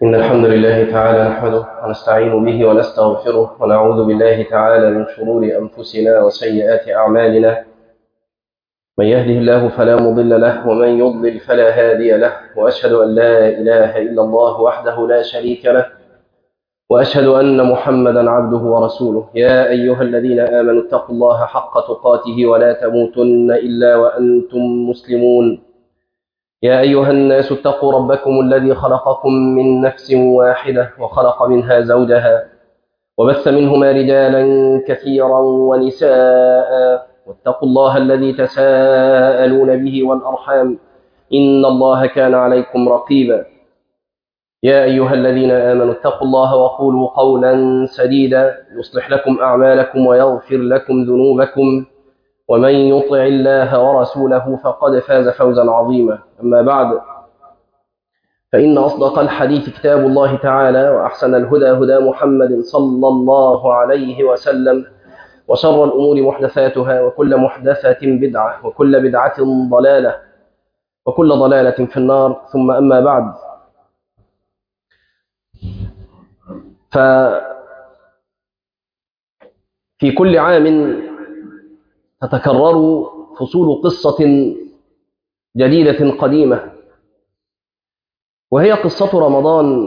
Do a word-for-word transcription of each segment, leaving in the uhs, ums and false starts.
إن الحمد لله تعالى نحمده ونستعين به ونستغفره ونعوذ بالله تعالى من شرور أنفسنا وسيئات أعمالنا. من يهده الله فلا مضل له ومن يضلل فلا هادي له، وأشهد أن لا إله إلا الله وحده لا شريك له، وأشهد أن محمدا عبده ورسوله. يا أيها الذين آمنوا اتقوا الله حق تقاته ولا تموتن إلا وأنتم مسلمون. يا أيها الناس اتقوا ربكم الذي خلقكم من نفس واحدة وخلق منها زوجها وبث منهما رجالا كثيرا ونساء، واتقوا الله الذي تساءلون به والأرحام إن الله كان عليكم رقيبا. يا أيها الذين آمنوا اتقوا الله وقولوا قولا سديدا يصلح لكم أعمالكم ويغفر لكم ذنوبكم، ومن يطع الله ورسوله فقد فاز فوزا عظيما. أما بعد، فإن أصدق الحديث كتاب الله تعالى، وأحسن الهدى هدى محمد صلى الله عليه وسلم، وشر الأمور محدثاتها، وكل محدثة بدعة، وكل بدعة ضلالة، وكل ضلالة في النار. ثم أما بعد، ففي كل عام تتكرر فصول قصة جديدة قديمة، وهي قصة رمضان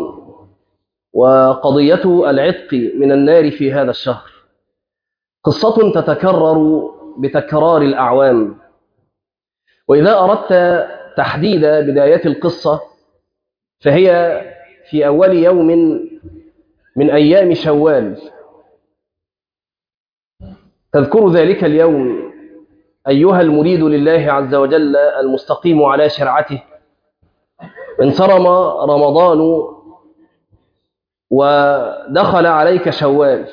وقضية العتق من النار في هذا الشهر. قصة تتكرر بتكرار الأعوام، وإذا أردت تحديد بداية القصة فهي في أول يوم من أيام شوال. تذكر ذلك اليوم أيها المريد لله عز وجل المستقيم على شرعته. انصرم رمضان ودخل عليك شوال،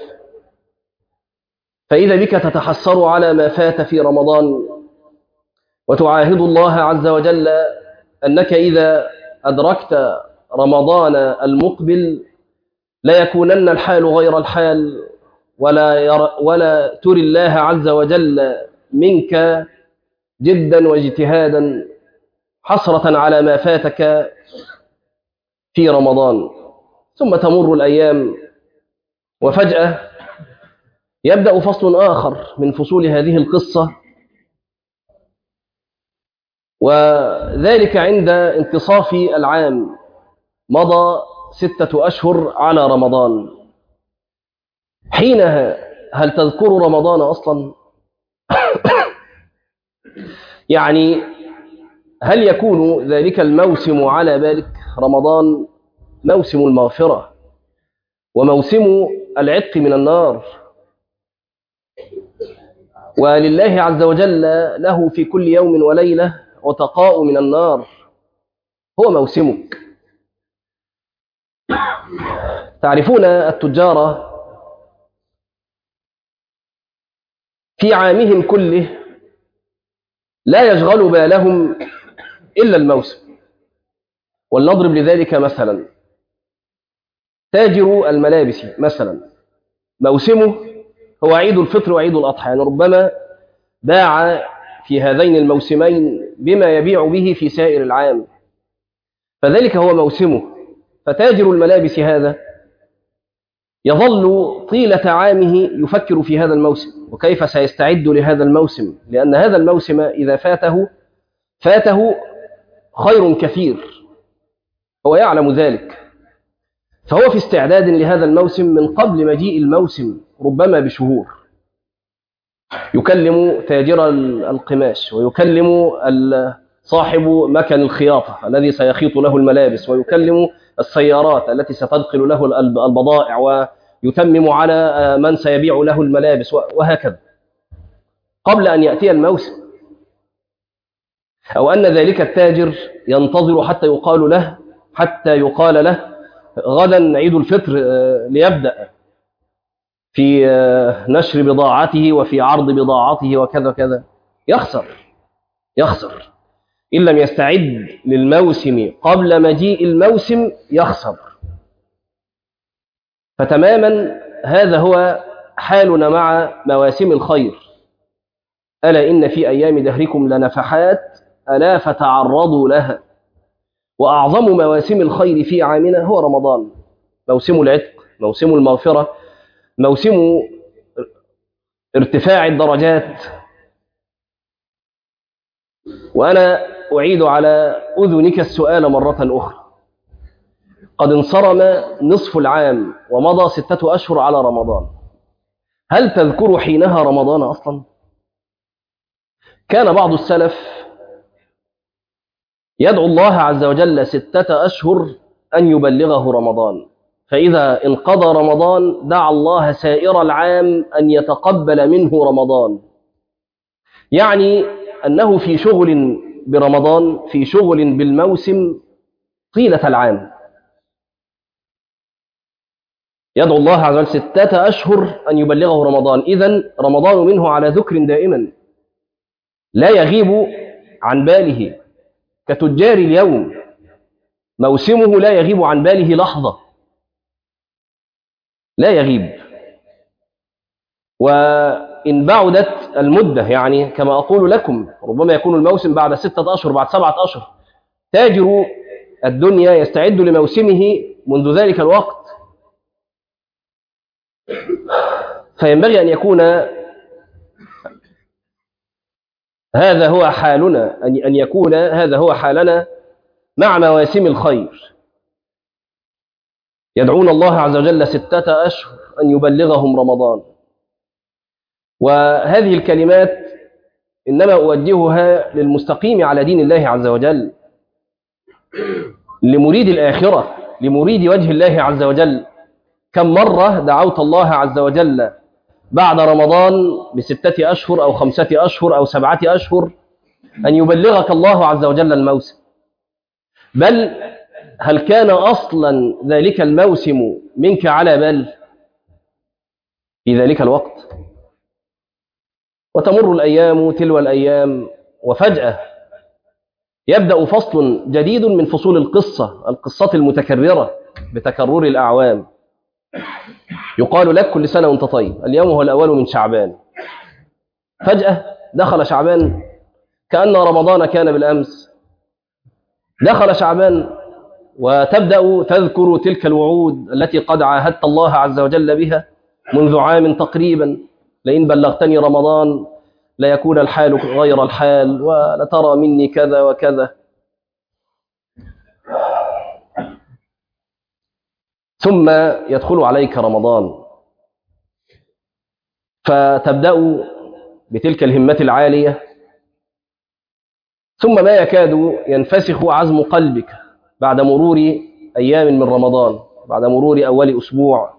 فإذا بك تتحسر على ما فات في رمضان، وتعاهد الله عز وجل أنك إذا أدركت رمضان المقبل لا يكونن الحال غير الحال، ولا, ير ولا تري الله عز وجل منك جدا واجتهادا حسرة على ما فاتك في رمضان. ثم تمر الأيام، وفجأة يبدأ فصل آخر من فصول هذه القصة، وذلك عند انتصاف العام. مضى ستة أشهر على رمضان. حينها هل تذكر رمضان أصلا؟ يعني هل يكون ذلك الموسم على بالك؟ رمضان موسم المغفرة وموسم العتق من النار، ولله عز وجل له في كل يوم وليلة عتقاء من النار. هو موسمك. تعرفون التجار في عامهم كله لا يشغل بالهم إلا الموسم. ولنضرب لذلك مثلا تاجر الملابس مثلا، موسمه هو عيد الفطر وعيد الأضحى، يعني ربما باع في هذين الموسمين بما يبيع به في سائر العام، فذلك هو موسمه. فتاجر الملابس هذا يظل طيلة عامه يفكر في هذا الموسم وكيف سيستعد لهذا الموسم، لأن هذا الموسم إذا فاته فاته خير كثير، هو يعلم ذلك. فهو في استعداد لهذا الموسم من قبل مجيء الموسم ربما بشهور. يكلم تاجر القماش، ويكلم صاحب مكن الخياطة الذي سيخيط له الملابس، ويكلم السيارات التي ستنقل له البضائع، ويتمم على من سيبيع له الملابس، وهكذا قبل أن يأتي الموسم. أو أن ذلك التاجر ينتظر حتى يقال له حتى يقال له غدا عيد الفطر ليبدأ في نشر بضاعته وفي عرض بضاعته وكذا كذا. يخسر يخسر إن لم يستعد للموسم قبل مجيء الموسم، يخسر. فتماما هذا هو حالنا مع مواسم الخير. ألا إن في أيام دهركم لنفحات ألا فتعرضوا لها. وأعظم مواسم الخير في عامنا هو رمضان، موسم العتق، موسم المغفرة، موسم ارتفاع الدرجات. وأنا أعيد على أذنك السؤال مرة أخرى. قد انصرم نصف العام ومضى ستة أشهر على رمضان، هل تذكر حينها رمضان أصلا؟ كان بعض السلف يدعو الله عز وجل ستة أشهر أن يبلغه رمضان، فإذا انقضى رمضان دعا الله سائر العام أن يتقبل منه رمضان، يعني أنه في شغل برمضان، في شغل بالموسم طيلة العام. يدعو الله عز وجل ستة أشهر أن يبلغه رمضان، إذن رمضان منه على ذكر دائما، لا يغيب عن باله كتجار اليوم، موسمه لا يغيب عن باله لحظة، لا يغيب. وإن بعدت المدة، يعني كما أقول لكم ربما يكون الموسم بعد ستة أشهر، بعد سبعة أشهر، تاجر الدنيا يستعد لموسمه منذ ذلك الوقت. فينبغي أن يكون هذا هو حالنا، أن يكون هذا هو حالنا مع مواسم الخير. يدعون الله عز وجل ستة أشهر أن يبلغهم رمضان. وهذه الكلمات إنما أوجهها للمستقيم على دين الله عز وجل، لمريد الآخرة، لمريد وجه الله عز وجل. كم مرة دعوت الله عز وجل بعد رمضان بستة أشهر أو خمسة أشهر أو سبعة أشهر أن يبلغك الله عز وجل الموسم، بل هل كان أصلا ذلك الموسم منك على بال في ذلك الوقت؟ وتمر الأيام تلو الأيام، وفجأة يبدأ فصل جديد من فصول القصة، القصة المتكررة بتكرر الأعوام. يقال لك كل سنة وانت طيب، اليوم هو الأول من شعبان. فجأة دخل شعبان كأن رمضان كان بالأمس. دخل شعبان وتبدأ تذكر تلك الوعود التي قد عاهدت الله عز وجل بها منذ عام تقريبا، لئن بلغتني رمضان ليكون الحال غير الحال، ولترى مني كذا وكذا. ثم يدخل عليك رمضان، فتبدأ بتلك الهمة العالية، ثم ما يكاد ينفسخ عزم قلبك بعد مرور أيام من رمضان، بعد مرور أول أسبوع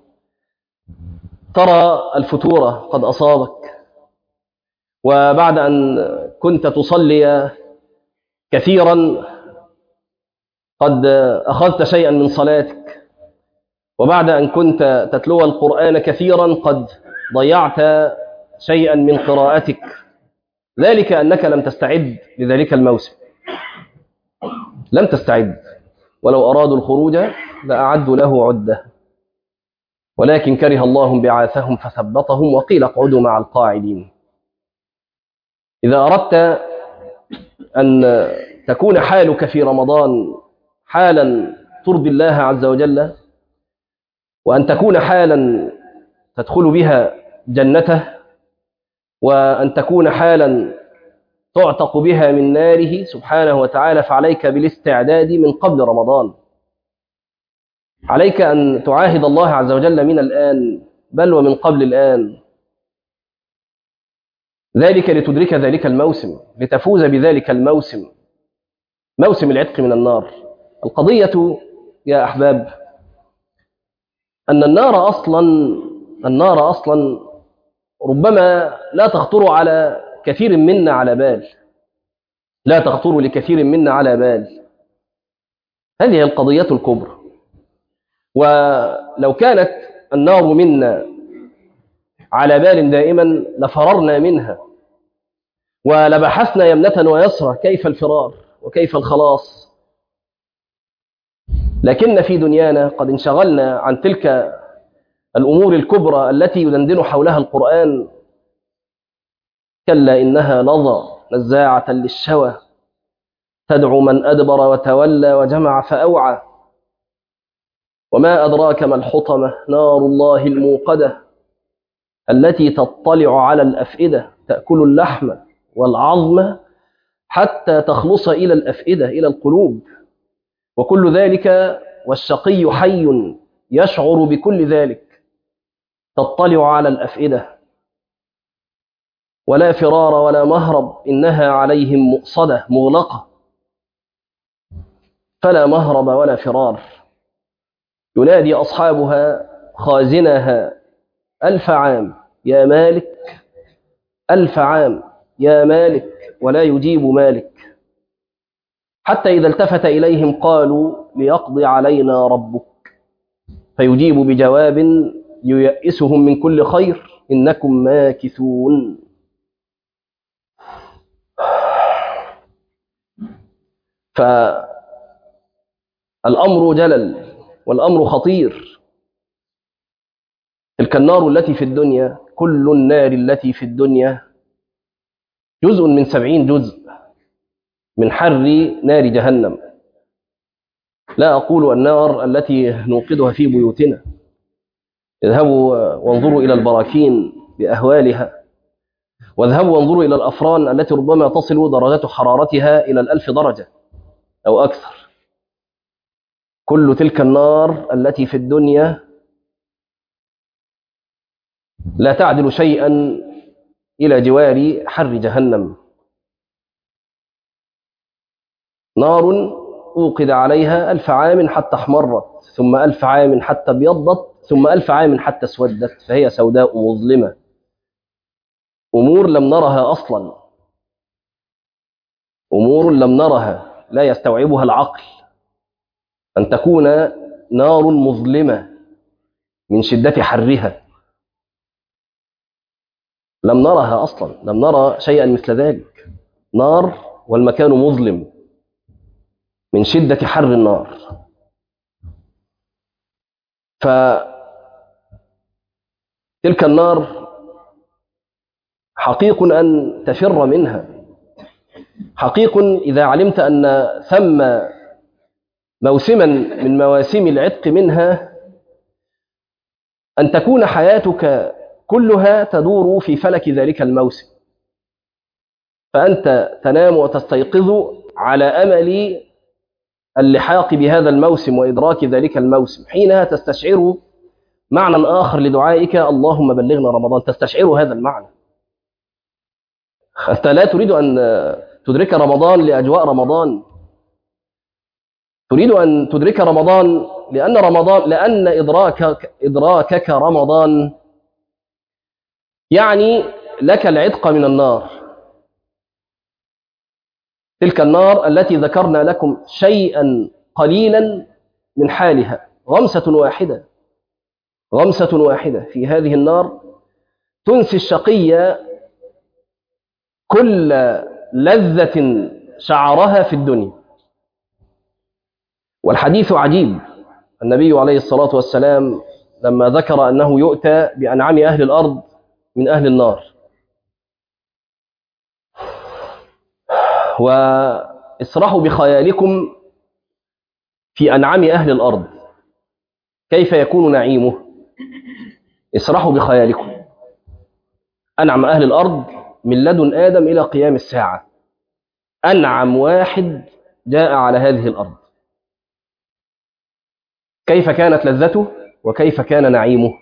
ترى الفتور قد أصابك، وبعد أن كنت تصلي كثيرا قد أخذت شيئا من صلاتك، وبعد أن كنت تتلو القرآن كثيرا قد ضيعت شيئا من قراءتك، ذلك أنك لم تستعد لذلك الموسم، لم تستعد. ولو أرادوا الخروج لأعدوا له عدة، ولكن كره الله بعاثهم فثبطهم وقيل اقعدوا مع القاعدين. إذا أردت أن تكون حالك في رمضان حالا ترضي الله عز وجل، وأن تكون حالا تدخل بها جنته، وأن تكون حالا تعتق بها من ناره سبحانه وتعالى، فعليك بالاستعداد من قبل رمضان. عليك أن تعاهد الله عز وجل من الآن، بل ومن قبل الآن، ذلك لتدرك ذلك الموسم، لتفوز بذلك الموسم، موسم العتق من النار. القضية يا أحباب أن النار أصلا النار أصلا ربما لا تخطر على كثير منا على بال، لا تخطر لكثير منا على بال. هذه هي القضية الكبرى. ولو كانت النار منا على بال دائما لفررنا منها، ولبحثنا يمنة ويسرى كيف الفرار وكيف الخلاص. لكن في دنيانا قد انشغلنا عن تلك الأمور الكبرى التي يدندن حولها القرآن. كلا إنها لظى نزاعة للشوى تدعو من أدبر وتولى وجمع فأوعى. وما أدراك ما الحطمة، نار الله الموقدة التي تطلع على الأفئدة، تأكل اللحم والعظم حتى تخلص إلى الأفئدة، إلى القلوب. وكل ذلك والشقي حي يشعر بكل ذلك، تطلع على الأفئدة. ولا فرار ولا مهرب، إنها عليهم مؤصدة مغلقة، فلا مهرب ولا فرار. ينادي أصحابها خازنها ألف عام يا مالك، ألف عام يا مالك، ولا يجيب مالك، حتى إذا التفت إليهم قالوا ليقضي علينا ربك، فيجيب بجواب ييئسهم من كل خير، إنكم ماكثون. فالأمر جلل والأمر خطير. تلك النار التي في الدنيا، كل النار التي في الدنيا جزء من سبعين جزء من حر نار جهنم. لا أقول النار التي نوقدها في بيوتنا، اذهبوا وانظروا إلى البراكين بأهوالها، واذهبوا وانظروا إلى الأفران التي ربما تصل درجات حرارتها إلى الألف درجة أو أكثر. كل تلك النار التي في الدنيا لا تعدل شيئا إلى جوار حر جهنم. نار أوقد عليها ألف عام حتى احمرت، ثم ألف عام حتى ابيضت، ثم ألف عام حتى اسودت، فهي سوداء مظلمة. أمور لم نرها أصلا، أمور لم نرها لا يستوعبها العقل، أن تكون نار مظلمة من شدة حرها. لم نرها أصلا، لم نرى شيئا مثل ذلك. نار والمكان مظلم من شدة حر النار. فتلك النار حقيق أن تفر منها، حقيق إذا علمت أن ثم موسما من مواسم العتق منها، أن تكون حياتك كلها تدور في فلك ذلك الموسم، فأنت تنام وتستيقظ على أمل اللحاق بهذا الموسم وإدراك ذلك الموسم. حينها تستشعر معنى آخر لدعائك، اللهم بلغنا رمضان، تستشعر هذا المعنى. أنت لا تريد أن تدرك رمضان لأجواء رمضان، تريد أن تدرك رمضان لأن رمضان لأن إدراكك إدراكك رمضان يعني لك العتق من النار. تلك النار التي ذكرنا لكم شيئا قليلا من حالها، غمسة واحدة، غمسة واحدة في هذه النار تنسي الشقي كل لذة شعرها في الدنيا. والحديث عجيب. النبي عليه الصلاة والسلام لما ذكر أنه يؤتى بأنعام أهل الأرض من أهل النار، واسرحوا بخيالكم في أنعام أهل الأرض كيف يكون نعيمه. اسرحوا بخيالكم أنعم أهل الأرض من لدن آدم إلى قيام الساعة، أنعم واحد جاء على هذه الأرض، كيف كانت لذته وكيف كان نعيمه،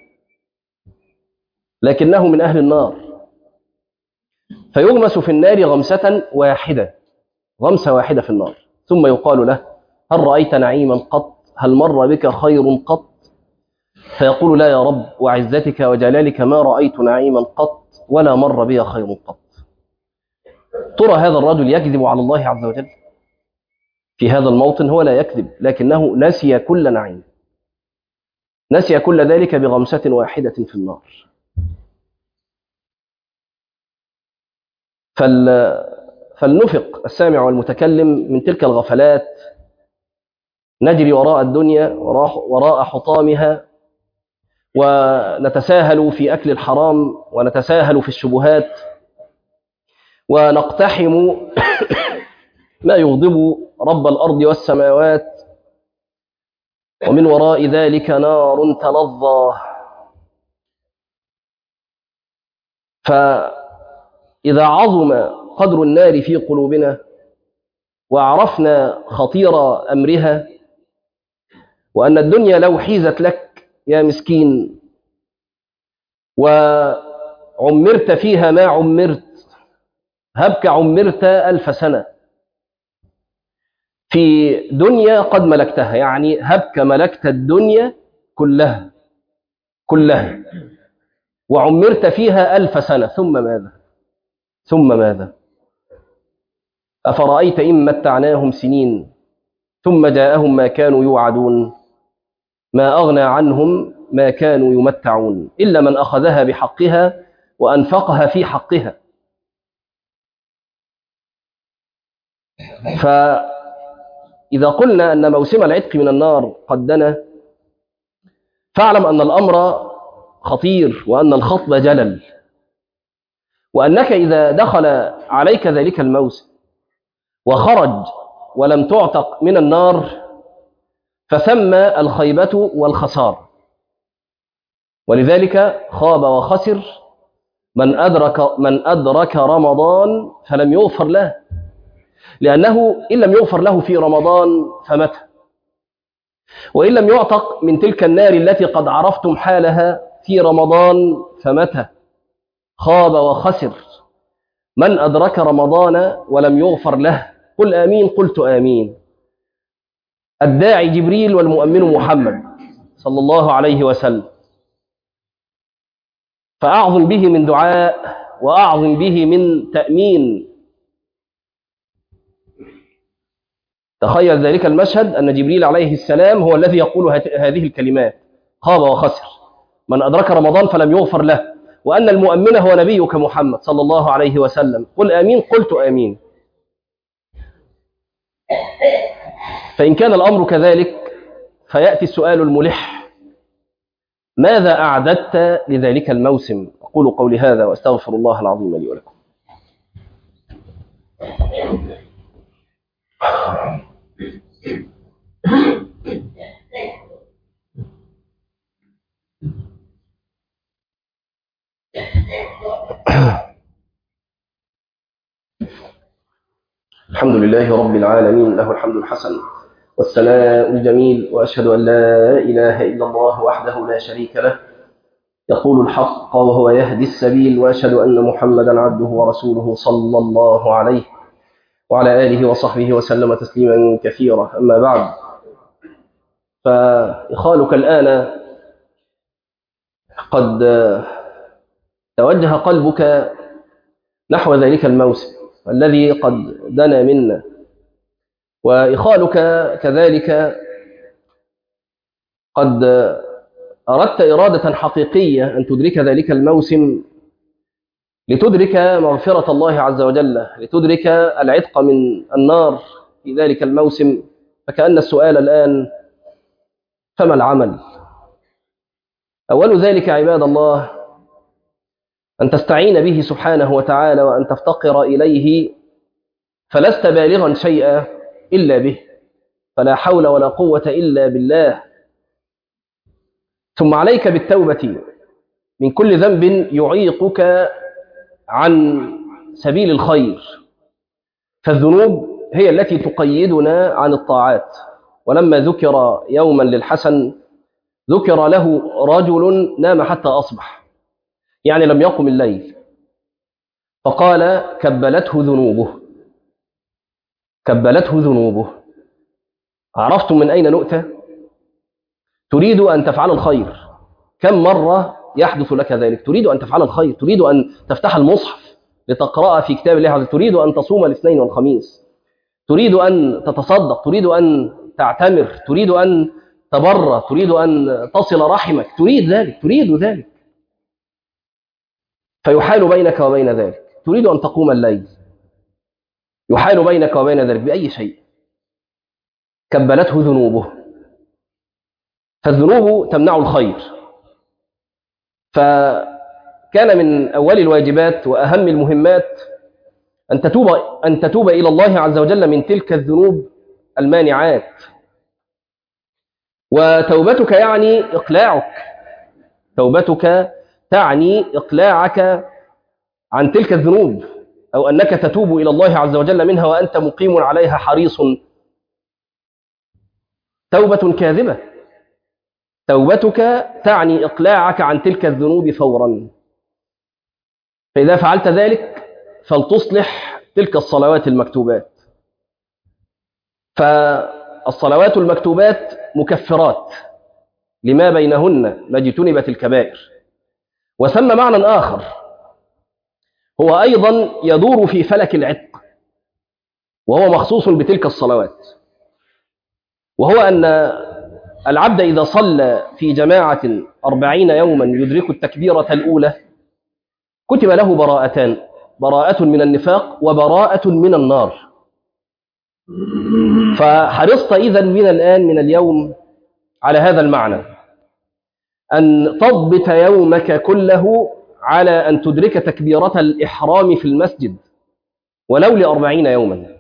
لكنه من أهل النار. فيغمس في النار غمسة واحدة، غمسة واحدة في النار، ثم يقال له هل رأيت نعيما قط؟ هل مر بك خير قط؟ فيقول لا يا رب وعزتك وجلالك ما رأيت نعيما قط ولا مر بي خير قط. ترى هذا الرجل يكذب على الله عز وجل في هذا الموطن؟ هو لا يكذب، لكنه نسي كل نعيم، نسي كل ذلك بغمسة واحدة في النار. فلنفق السامع والمتكلم من تلك الغفلات، نجري وراء الدنيا وراء حطامها، ونتساهل في أكل الحرام، ونتساهل في الشبهات، ونقتحم ما يغضب رب الأرض والسماوات، ومن وراء ذلك نار تلظى. فإذا عظم قدر النار في قلوبنا وعرفنا خطير أمرها، وأن الدنيا لو حيزت لك يا مسكين وعمرت فيها ما عمرت، هبك عمرت ألف سنة في دنيا قد ملكتها، يعني هبك ملكت الدنيا كلها كلها وعمرت فيها ألف سنة، ثم ماذا؟ ثم ماذا؟ أفرأيت إن متعناهم سنين ثم جاءهم ما كانوا يوعدون ما أغنى عنهم ما كانوا يمتعون إلا من أخذها بحقها وأنفقها في حقها. فإذا قلنا أن موسم العتق من النار قد دنا، فاعلم أن الأمر خطير، وأن الخطب جلل، وأنك إذا دخل عليك ذلك الموسم وخرج ولم تعتق من النار فثم الخيبة والخسار. ولذلك خاب وخسر من أدرك, من أدرك رمضان فلم يغفر له، لأنه إن لم يغفر له في رمضان فمتى، وإن لم يعتق من تلك النار التي قد عرفتم حالها في رمضان فمتى. خاب وخسر من أدرك رمضان ولم يغفر له. قل آمين. قلت آمين. الداعي جبريل والمؤمن محمد صلى الله عليه وسلم، فأعظم به من دعاء وأعظم به من تأمين. تخيل ذلك المشهد، أن جبريل عليه السلام هو الذي يقول هذه الكلمات: خاب وخسر من أدرك رمضان فلم يغفر له، وأن المؤمن هو نبيك محمد صلى الله عليه وسلم. قل آمين. قلت آمين. فإن كان الأمر كذلك فيأتي السؤال الملح: ماذا أعددت لذلك الموسم؟ أقول قولي هذا وأستغفر الله العظيم لي ولكم. الحمد لله رب العالمين، له الحمد الحسن والثناء الجميل، وأشهد أن لا إله إلا الله وحده لا شريك له يقول الحق وهو يهدي السبيل، وأشهد أن محمدا عبده ورسوله صلى الله عليه وعلى آله وصحبه وسلم تسليما كثيرا. أما بعد، فإخوانك الآن قد توجه قلبك نحو ذلك الموسم الذي قد دنا منا، وإخوانك كذلك قد أردت إرادة حقيقية أن تدرك ذلك الموسم لتدرك مغفرة الله عز وجل، لتدرك العتق من النار في ذلك الموسم. فكأن السؤال الآن: فما العمل؟ أول ذلك عباد الله أن تستعين به سبحانه وتعالى وأن تفتقر إليه، فلست بالغا شيئا إلا به، فلا حول ولا قوة إلا بالله. ثم عليك بالتوبة من كل ذنب يعيقك عن سبيل الخير، فالذنوب هي التي تقيدنا عن الطاعات. ولما ذكر يوما للحسن ذكر له رجل نام حتى أصبح، يعني لم يقم الليل، فقال: كبلته ذنوبه، كبلته ذنوبه. عرفتم من أين نؤتى؟ تريد أن تفعل الخير، كم مرة يحدث لك ذلك؟ تريد أن تفعل الخير، تريد أن تفتح المصحف لتقرأ في كتاب الله، تريد أن تصوم الاثنين والخميس، تريد أن تتصدق، تريد أن تعتمر، تريد أن تبر، تريد أن تصل رحمك، تريد ذلك، تريد ذلك، فيحال بينك وبين ذلك. تريد أن تقوم الليل، يحال بينك وبين ذلك بأي شيء. كبلته ذنوبه، فالذنوب تمنع الخير. فكان من أول الواجبات وأهم المهمات أن تتوب, أن تتوب إلى الله عز وجل من تلك الذنوب المانعات. وتوبتك يعني إقلاعك، توبتك تعني إقلاعك عن تلك الذنوب، أو أنك تتوب إلى الله عز وجل منها وأنت مقيم عليها حريص. توبة كاذبة. توبتك تعني إقلاعك عن تلك الذنوب فورا. فإذا فعلت ذلك فلتصلح تلك الصلوات المكتوبات. فالصلوات المكتوبات مكفرات لما بينهن ما اجتنبت الكبائر. وثم معنى آخر هو أيضا يدور في فلك العتق، وهو مخصوص بتلك الصلوات، وهو أن العبد إذا صلى في جماعة أربعين يوما يدرك التكبيرة الأولى كتب له براءتان: براءة من النفاق وبراءة من النار. فحرصت إذن من الآن من اليوم على هذا المعنى، أن تضبط يومك كله على أن تدرك تكبيرة الإحرام في المسجد ولو لأربعين يوما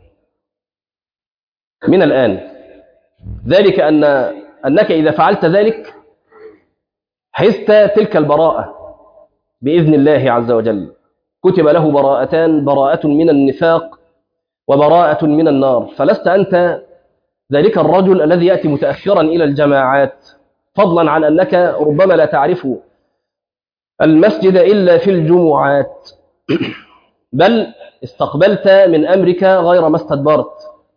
من الآن. ذلك أن أنك إذا فعلت ذلك حزت تلك البراءة بإذن الله عز وجل. كتب له براءتان: براءة من النفاق وبراءة من النار. فلست أنت ذلك الرجل الذي يأتي متأخرا إلى الجماعات، فضلا عن أنك ربما لا تعرف المسجد إلا في الجمعات، بل استقبلت من أمرك غير ما استدبرت.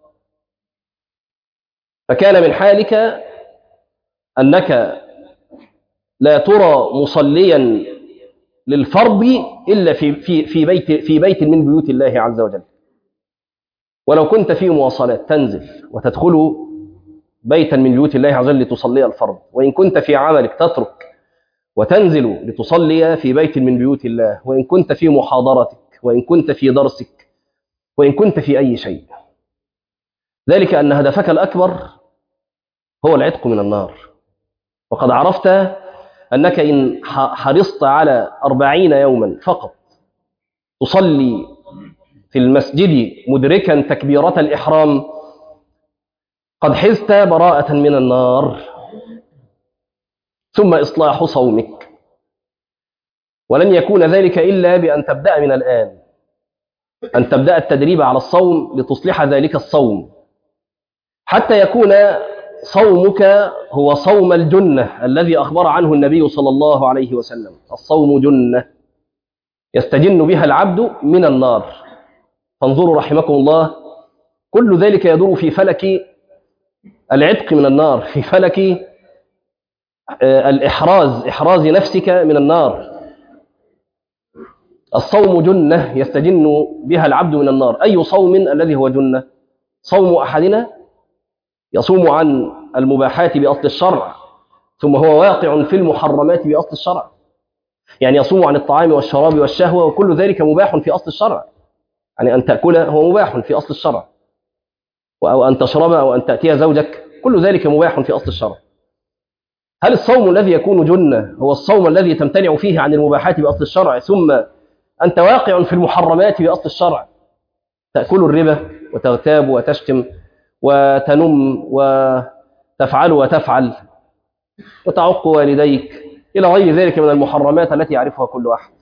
فكان من حالك أنك لا ترى مصليا للفرض إلا في في في بيت في بيت من بيوت الله عز وجل. ولو كنت في مواصلات تنزل وتدخل بيتا من بيوت الله عز وجل لتصلي الفرض، وإن كنت في عملك تترك وتنزل لتصلي في بيت من بيوت الله، وإن كنت في محاضرتك، وإن كنت في درسك، وإن كنت في أي شيء. ذلك أن هدفك الأكبر هو العتق من النار. وقد عرفت أنك إن حرصت على أربعين يوما فقط تصلي في المسجد مدركا تكبيرة الإحرام قد حزت براءة من النار. ثم إصلاح صومك، ولن يكون ذلك إلا بأن تبدأ من الآن، أن تبدأ التدريب على الصوم لتصلح ذلك الصوم، حتى يكون صومك هو صوم الجنة الذي أخبر عنه النبي صلى الله عليه وسلم: الصوم جنة يستجن بها العبد من النار. فانظروا رحمكم الله، كل ذلك يدور في فلك العتق من النار، في فلك الإحراز، إحراز نفسك من النار. الصوم جنة يستجن بها العبد من النار. أي صوم الذي هو جنة؟ صوم أحدنا يصوم عن المباحات بأصل الشرع، ثم هو واقع في المحرمات بأصل الشرع. يعني يصوم عن الطعام والشراب والشهوة، وكل ذلك مباح في أصل الشرع. يعني أن تأكل هو مباح في أصل الشرع، أو أن تشرب أو أن تأتي زوجك، كل ذلك مباح في أصل الشرع. هل الصوم الذي يكون جنة هو الصوم الذي تمتنع فيه عن المباحات بأصل الشرع، ثم أنت واقع في المحرمات بأصل الشرع، تأكل الربا وتغتاب وتشتم وتنم وتفعل وتفعل وتعق والديك إلى غير ذلك من المحرمات التي يعرفها كل أحد؟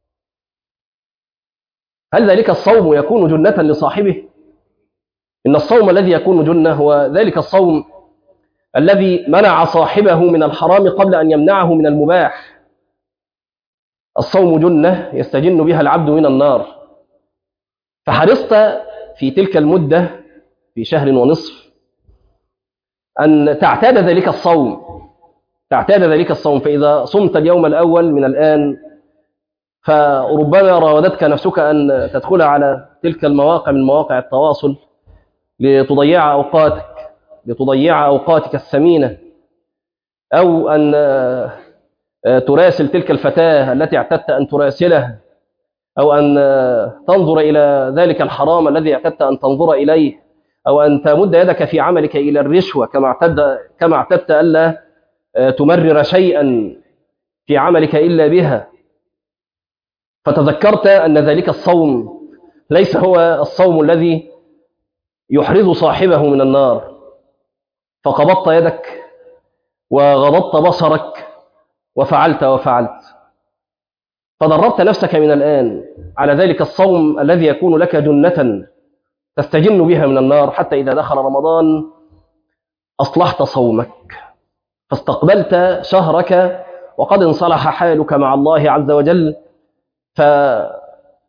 هل ذلك الصوم يكون جنة لصاحبه؟ إن الصوم الذي يكون جنة هو ذلك الصوم الذي منع صاحبه من الحرام قبل أن يمنعه من المباح. الصوم جنة يستجن بها العبد من النار. فحرصت في تلك المدة، في شهر ونصف، أن تعتاد ذلك الصوم، تعتاد ذلك الصوم. فإذا صمت اليوم الأول من الآن، فربما راودتك نفسك أن تدخل على تلك المواقع من مواقع التواصل لتضيع أوقاتك لتضيع أوقاتك الثمينة، أو أن تراسل تلك الفتاة التي اعتدت أن تراسلها، أو أن تنظر إلى ذلك الحرام الذي اعتدت أن تنظر إليه، أو أن تمد يدك في عملك إلى الرشوة كما اعتدت كما اعتدت ألا تمرر شيئا في عملك إلا بها. فتذكرت أن ذلك الصوم ليس هو الصوم الذي يحرز صاحبه من النار، فقبضت يدك وغضضت بصرك وفعلت وفعلت، فدربت نفسك من الآن على ذلك الصوم الذي يكون لك جنة تستجن بها من النار، حتى إذا دخل رمضان أصلحت صومك فاستقبلت شهرك وقد انصلح حالك مع الله عز وجل. فإذا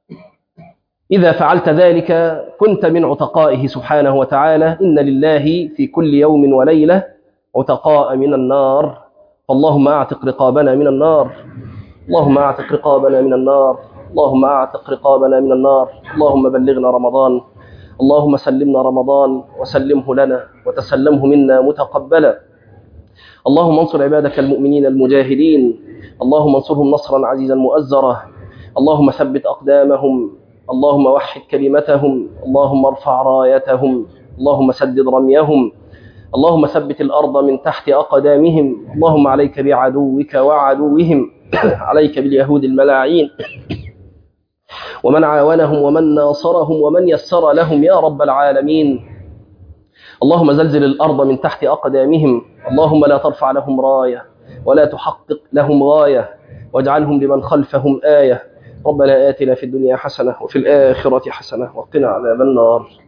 فعلت ذلك كنت من عتقائه سبحانه وتعالى. إن لله في كل يوم وليلة عتقاء من النار، فاللهم أعتق رقابنا من النار، اللهم أعتق رقابنا من النار، اللهم أعتق رقابنا من النار. اللهم بلغنا رمضان، اللهم سلمنا رمضان وسلمه لنا وتسلمه منا متقبلا. اللهم انصر عبادك المؤمنين المجاهدين، اللهم انصرهم نصرا عزيزا مؤزرا، اللهم ثبت أقدامهم، اللهم وحد كلمتهم، اللهم ارفع رايتهم، اللهم سدد رميهم، اللهم ثبت الأرض من تحت أقدامهم. اللهم عليك بعدوك وعدوهم، عليك باليهود الملاعين ومن عاونهم ومن ناصرهم ومن يسر لهم يا رب العالمين. اللهم زلزل الأرض من تحت أقدامهم، اللهم لا ترفع لهم راية ولا تحقق لهم غاية، واجعلهم لمن خلفهم آية. ربنا آتنا في الدنيا حسنة وفي الآخرة حسنة وقنا عذاب النار.